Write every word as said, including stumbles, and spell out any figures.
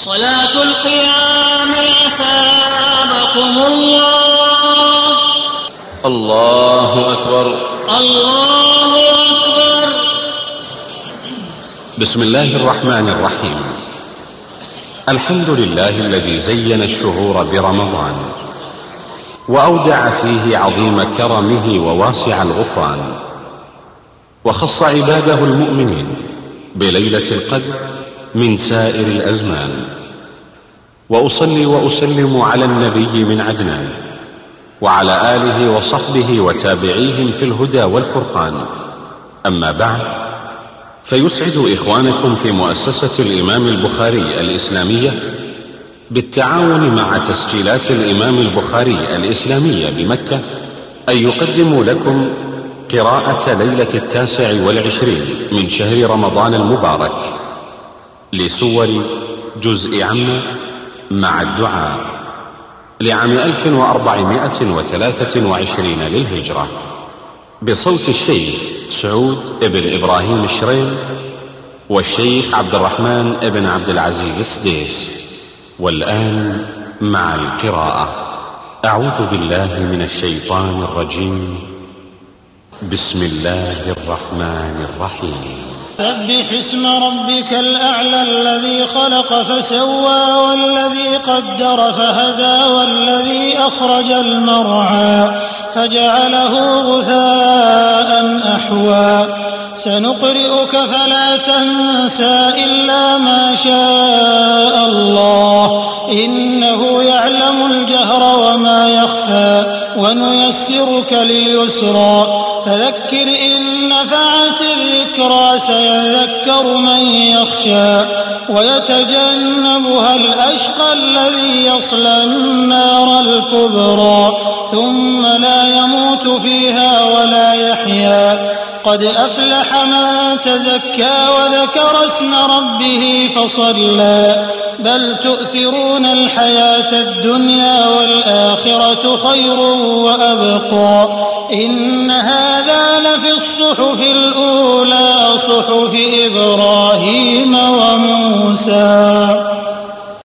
صلاة القيام أثابكم الله. الله أكبر الله أكبر. بسم الله الرحمن الرحيم. الحمد لله الذي زين الشهور برمضان وأودع فيه عظيم كرمه وواسع الغفران، وخص عباده المؤمنين بليلة القدر من سائر الأزمان. وأصلي وأسلم على النبي من عدنان وعلى آله وصحبه وتابعيهم في الهدى والفرقان. أما بعد، فيسعد إخوانكم في مؤسسة الإمام البخاري الإسلامية بالتعاون مع تسجيلات الإمام البخاري الإسلامية بمكة أن يقدموا لكم قراءة ليلة التاسع والعشرين من شهر رمضان المبارك لسور جزء عم مع الدعاء لعام ألف وأربعمائة وثلاثة وعشرين للهجرة، بصوت الشيخ سعود ابن إبراهيم الشريم والشيخ عبد الرحمن ابن عبد العزيز السديس. والآن مع القراءة. أعوذ بالله من الشيطان الرجيم. بسم الله الرحمن الرحيم. سبح اسم ربك الأعلى الذي خلق فسوى والذي قدر فهدى والذي أخرج المرعى فجعله غثاء أحوى. سنقرئك فلا تنسى إلا ما شاء الله إنه يعلم الجهر وما يخفى ونيسرك لليسرى فذكر إن نفعت الذكرى سيذكر من يخشى ويتجنبها الأشقى الذي يصلى النار الكبرى ثم لا يموت فيها ولا يحيا. قد أفلح من تزكى وذكر اسم ربه فصلى بل تؤثرون الحياة الدنيا والآخرة خير وأبقى. إن هذا لفي الصحف الأولى صحف إبراهيم